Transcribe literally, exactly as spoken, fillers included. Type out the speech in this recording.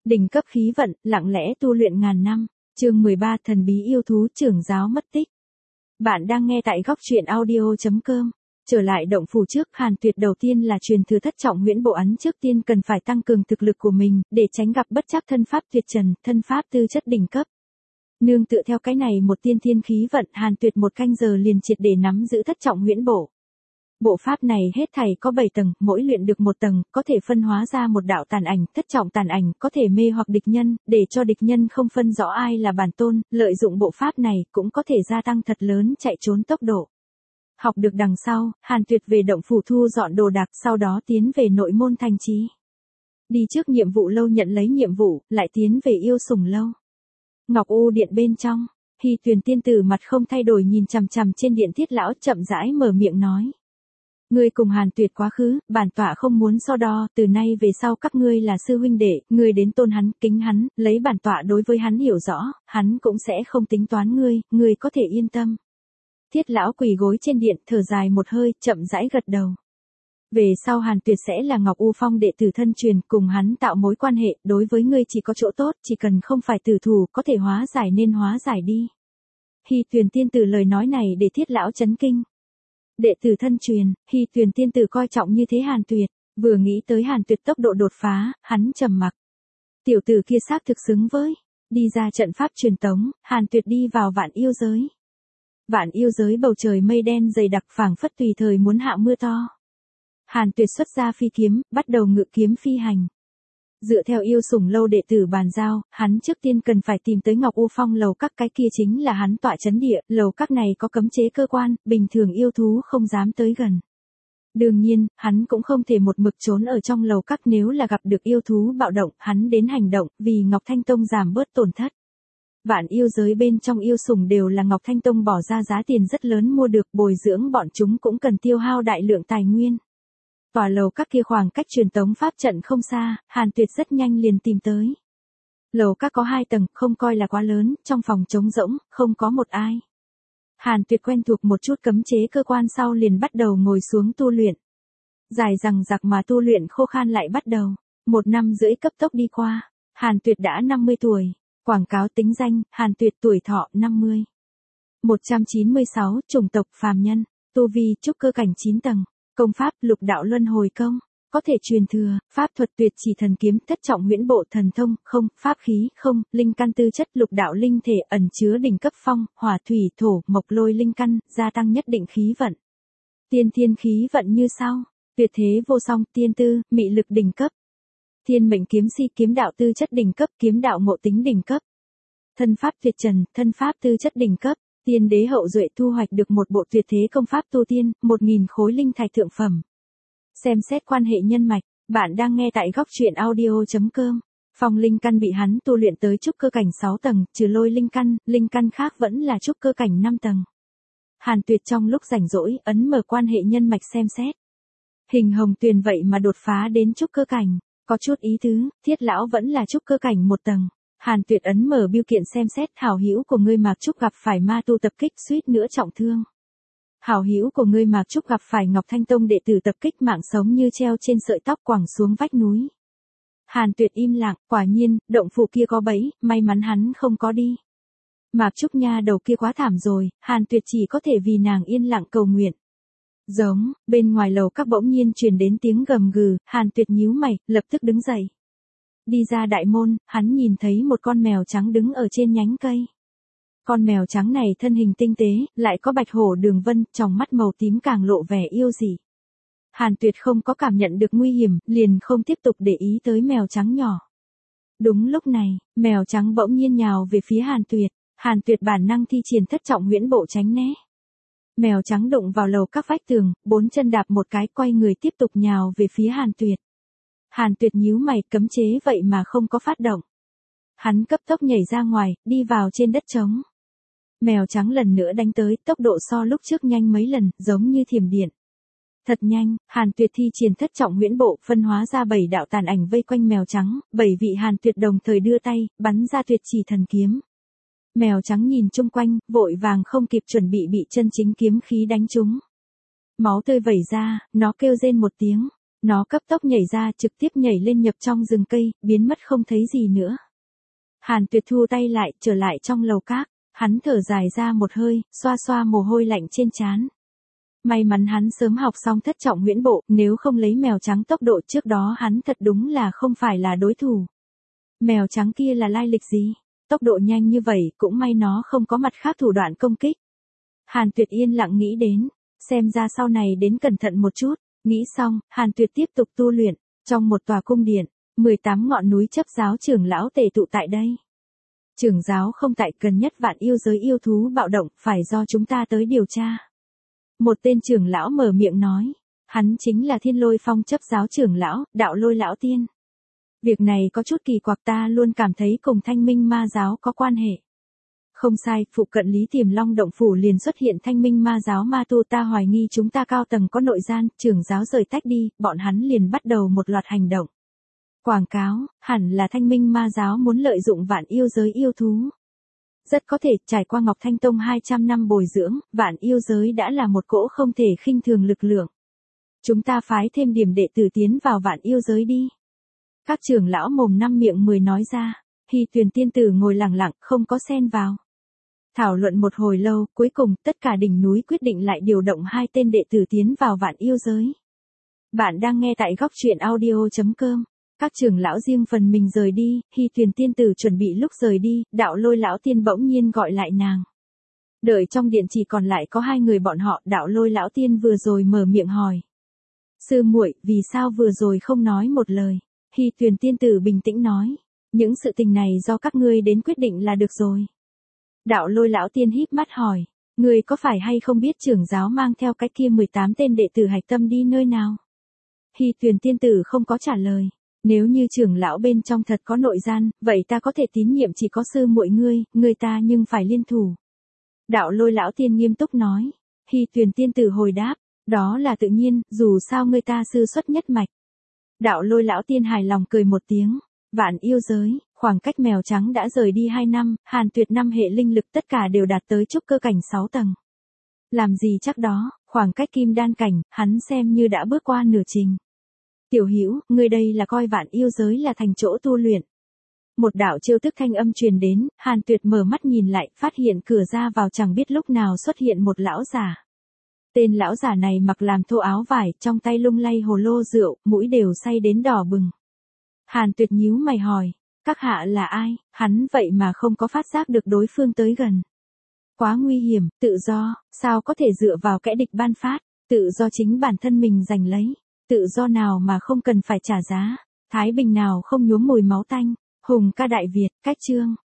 Đỉnh cấp khí vận, lặng lẽ tu luyện ngàn năm. Chương mười ba Thần bí yêu thú trưởng giáo mất tích. Bạn đang nghe tại góc truyện audio chấm com. Trở lại động phủ trước, Hàn Tuyệt đầu tiên là truyền thừa thất trọng huyễn bộ ấn, trước tiên cần phải tăng cường thực lực của mình, để tránh gặp bất trắc thân pháp tuyệt trần, thân pháp tư chất đỉnh cấp. Nương tựa theo cái này một tiên thiên khí vận, Hàn Tuyệt một canh giờ liền triệt để nắm giữ thất trọng huyễn bộ. Bộ pháp này hết thảy có bảy tầng, mỗi luyện được một tầng, có thể phân hóa ra một đạo tàn ảnh, thất trọng tàn ảnh, có thể mê hoặc địch nhân, để cho địch nhân không phân rõ ai là bản tôn, lợi dụng bộ pháp này cũng có thể gia tăng thật lớn chạy trốn tốc độ. Học được đằng sau, Hàn Tuyệt về động phủ thu dọn đồ đạc, sau đó tiến về nội môn thành trì. Đi trước nhiệm vụ lâu nhận lấy nhiệm vụ, lại tiến về yêu sủng lâu. Ngọc U điện bên trong, Hy Tuyền tiên tử mặt không thay đổi nhìn chằm chằm trên điện Thiết lão, chậm rãi mở miệng nói. Ngươi cùng Hàn Tuyệt quá khứ, bản tọa không muốn so đo, từ nay về sau các ngươi là sư huynh đệ, ngươi đến tôn hắn, kính hắn, lấy bản tọa đối với hắn hiểu rõ, hắn cũng sẽ không tính toán ngươi, ngươi có thể yên tâm. Thiết lão quỳ gối trên điện, thở dài một hơi, chậm rãi gật đầu. Về sau Hàn Tuyệt sẽ là Ngọc U Phong đệ tử thân truyền, cùng hắn tạo mối quan hệ, đối với ngươi chỉ có chỗ tốt, chỉ cần không phải tử thủ, có thể hóa giải nên hóa giải đi. Hy Tuyền tiên tử lời nói này để Thiết lão chấn kinh. Đệ tử thân truyền, Hy Tuyền tiên tử coi trọng như thế Hàn Tuyệt, vừa nghĩ tới Hàn Tuyệt tốc độ đột phá, hắn trầm mặc. Tiểu tử kia xác thực xứng với, đi ra trận pháp truyền tống, Hàn Tuyệt đi vào vạn yêu giới. Vạn yêu giới bầu trời mây đen dày đặc, phảng phất tùy thời muốn hạ mưa to. Hàn Tuyệt xuất ra phi kiếm, bắt đầu ngự kiếm phi hành. Dựa theo yêu sủng lâu đệ tử bàn giao, hắn trước tiên cần phải tìm tới Ngọc U Phong lầu các, cái kia chính là hắn tọa chấn địa, lầu các này có cấm chế cơ quan, bình thường yêu thú không dám tới gần. Đương nhiên, hắn cũng không thể một mực trốn ở trong lầu các, nếu là gặp được yêu thú bạo động, hắn đến hành động, vì Ngọc Thanh Tông giảm bớt tổn thất. Vạn yêu giới bên trong yêu sủng đều là Ngọc Thanh Tông bỏ ra giá tiền rất lớn mua được, bồi dưỡng bọn chúng cũng cần tiêu hao đại lượng tài nguyên. Tòa lầu các kia khoảng cách truyền tống pháp trận không xa, Hàn Tuyệt rất nhanh liền tìm tới. Lầu các có hai tầng, không coi là quá lớn, trong phòng trống rỗng, không có một ai. Hàn Tuyệt quen thuộc một chút cấm chế cơ quan sau liền bắt đầu ngồi xuống tu luyện. Dài dằng dặc mà tu luyện khô khan lại bắt đầu. Một năm rưỡi cấp tốc đi qua, Hàn Tuyệt đã năm mươi tuổi. Quảng cáo tính danh, Hàn Tuyệt tuổi thọ năm mươi. một trăm chín mươi sáu, chủng tộc phàm nhân, tu vi trúc cơ cảnh chín tầng. Công pháp lục đạo luân hồi công, có thể truyền thừa, pháp thuật tuyệt chỉ thần kiếm, thất trọng huyễn bộ thần thông, không, pháp khí, không, linh căn tư chất lục đạo linh thể ẩn chứa đỉnh cấp phong, hỏa thủy thổ, mộc lôi linh căn, gia tăng nhất định khí vận. Tiên thiên khí vận như sau, tuyệt thế vô song, tiên tư, mị lực đỉnh cấp. Thiên mệnh kiếm si, kiếm đạo tư chất đỉnh cấp, kiếm đạo ngộ tính đỉnh cấp. Thân pháp tuyệt trần, thân pháp tư chất đỉnh cấp. Tiên đế hậu duệ thu hoạch được một bộ tuyệt thế công pháp tu tiên, một nghìn khối linh thạch thượng phẩm. Xem xét quan hệ nhân mạch, bạn đang nghe tại góc truyện audio chấm com. Phong linh căn bị hắn tu luyện tới trúc cơ cảnh sáu tầng, trừ lôi linh căn, linh căn khác vẫn là trúc cơ cảnh năm tầng. Hàn Tuyệt trong lúc rảnh rỗi, ấn mở quan hệ nhân mạch xem xét. Hình Hồng Tuyền vậy mà đột phá đến trúc cơ cảnh, có chút ý tứ, Thiết lão vẫn là trúc cơ cảnh một tầng. Hàn Tuyệt ấn mở bưu kiện xem xét, hảo hữu của ngươi Mạc Trúc gặp phải ma tu tập kích, suýt nữa trọng thương. Hảo hữu của ngươi Mạc Trúc gặp phải Ngọc Thanh Tông đệ tử tập kích, mạng sống như treo trên sợi tóc, quẳng xuống vách núi. Hàn Tuyệt im lặng, quả nhiên, động phủ kia có bẫy, may mắn hắn không có đi. Mạc Trúc nha đầu kia quá thảm rồi, Hàn Tuyệt chỉ có thể vì nàng yên lặng cầu nguyện. Giống, bên ngoài lầu các bỗng nhiên truyền đến tiếng gầm gừ, Hàn Tuyệt nhíu mày, lập tức đứng dậy. Đi ra đại môn, hắn nhìn thấy một con mèo trắng đứng ở trên nhánh cây. Con mèo trắng này thân hình tinh tế, lại có bạch hổ đường vân, tròng mắt màu tím càng lộ vẻ yêu dị. Hàn Tuyệt không có cảm nhận được nguy hiểm, liền không tiếp tục để ý tới mèo trắng nhỏ. Đúng lúc này, mèo trắng bỗng nhiên nhào về phía Hàn Tuyệt, Hàn Tuyệt bản năng thi triển thất trọng huyễn bộ tránh né. Mèo trắng đụng vào lầu các vách tường, bốn chân đạp một cái, quay người tiếp tục nhào về phía Hàn Tuyệt. Hàn Tuyệt nhíu mày, cấm chế vậy mà không có phát động. Hắn cấp tốc nhảy ra ngoài, đi vào trên đất trống. Mèo trắng lần nữa đánh tới, tốc độ so lúc trước nhanh mấy lần, giống như thiểm điện. Thật nhanh, Hàn Tuyệt thi triển thất trọng huyễn bộ, phân hóa ra bảy đạo tàn ảnh vây quanh mèo trắng, bảy vị Hàn Tuyệt đồng thời đưa tay, bắn ra tuyệt chỉ thần kiếm. Mèo trắng nhìn chung quanh, vội vàng không kịp chuẩn bị bị chân chính kiếm khí đánh trúng. Máu tươi vẩy ra, nó kêu rên một tiếng. Nó cấp tốc nhảy ra, trực tiếp nhảy lên nhập trong rừng cây, biến mất không thấy gì nữa. Hàn Tuyệt thu tay lại, trở lại trong lầu các, hắn thở dài ra một hơi, xoa xoa mồ hôi lạnh trên trán. May mắn hắn sớm học xong thất trọng huyễn bộ, nếu không lấy mèo trắng tốc độ trước đó hắn thật đúng là không phải là đối thủ. Mèo trắng kia là lai lịch gì? Tốc độ nhanh như vậy, cũng may nó không có mặt khác thủ đoạn công kích. Hàn Tuyệt yên lặng nghĩ đến, xem ra sau này đến cẩn thận một chút. Nghĩ xong, Hàn Tuyệt tiếp tục tu luyện, trong một tòa cung điện, mười tám ngọn núi chấp giáo trưởng lão tề tụ tại đây. Trưởng giáo không tại, gần nhất vạn yêu giới yêu thú bạo động, phải do chúng ta tới điều tra. Một tên trưởng lão mở miệng nói, hắn chính là Thiên Lôi Phong chấp giáo trưởng lão, Đạo Lôi lão tiên. Việc này có chút kỳ quặc, ta luôn cảm thấy cùng Thanh Minh ma giáo có quan hệ. Không sai, phụ cận Lý Tiềm Long động phủ liền xuất hiện Thanh Minh ma giáo ma tu, ta hoài nghi chúng ta cao tầng có nội gian, trưởng giáo rời tách đi, bọn hắn liền bắt đầu một loạt hành động. Quảng cáo, hẳn là Thanh Minh ma giáo muốn lợi dụng vạn yêu giới yêu thú. Rất có thể, trải qua Ngọc Thanh Tông hai trăm năm bồi dưỡng, vạn yêu giới đã là một cỗ không thể khinh thường lực lượng. Chúng ta phái thêm điểm đệ tử tiến vào vạn yêu giới đi. Các trưởng lão mồm năm miệng mười nói ra, Hy Tuyền tiên tử ngồi lặng lặng, không có xen vào. Thảo luận một hồi lâu, cuối cùng tất cả đỉnh núi quyết định lại điều động hai tên đệ tử tiến vào vạn yêu giới. Bạn đang nghe tại góc truyện audio chấm com. Các trưởng lão riêng phần mình rời đi, Hy Tuyền tiên tử chuẩn bị lúc rời đi, Đạo Lôi lão tiên bỗng nhiên gọi lại nàng. Đợi trong điện chỉ còn lại có hai người bọn họ, Đạo Lôi lão tiên vừa rồi mở miệng hỏi. Sư muội, vì sao vừa rồi không nói một lời? Hy Tuyền tiên tử bình tĩnh nói, những sự tình này do các ngươi đến quyết định là được rồi. Đạo Lôi lão tiên híp mắt hỏi, ngươi có phải hay không biết trưởng giáo mang theo cái kia mười tám tên đệ tử hạch tâm đi nơi nào? Hy Tuyền tiên tử không có trả lời, nếu như trưởng lão bên trong thật có nội gian, vậy ta có thể tín nhiệm chỉ có sư muội ngươi, ngươi ta nhưng phải liên thủ. Đạo Lôi lão tiên nghiêm túc nói, Hy Tuyền tiên tử hồi đáp, đó là tự nhiên, dù sao ngươi ta sư xuất nhất mạch. Đạo Lôi lão tiên hài lòng cười một tiếng, vạn yêu giới, khoảng cách mèo trắng đã rời đi hai năm, Hàn Tuyệt năm hệ linh lực tất cả đều đạt tới trúc cơ cảnh sáu tầng. Làm gì chắc đó, khoảng cách kim đan cảnh, hắn xem như đã bước qua nửa trình. Tiểu Hữu, ngươi đây là coi vạn yêu giới là thành chỗ tu luyện. Một đạo chiêu thức thanh âm truyền đến, Hàn Tuyệt mở mắt nhìn lại, phát hiện cửa ra vào chẳng biết lúc nào xuất hiện một lão già. Tên lão già này mặc làm thô áo vải, trong tay lung lay hồ lô rượu, mũi đều say đến đỏ bừng. Hàn Tuyệt nhíu mày hỏi, các hạ là ai? Hắn vậy mà không có phát giác được đối phương tới gần. Quá nguy hiểm, tự do, sao có thể dựa vào kẻ địch ban phát, tự do chính bản thân mình giành lấy, tự do nào mà không cần phải trả giá, thái bình nào không nhuốm mùi máu tanh, hùng ca Đại Việt, cách chương.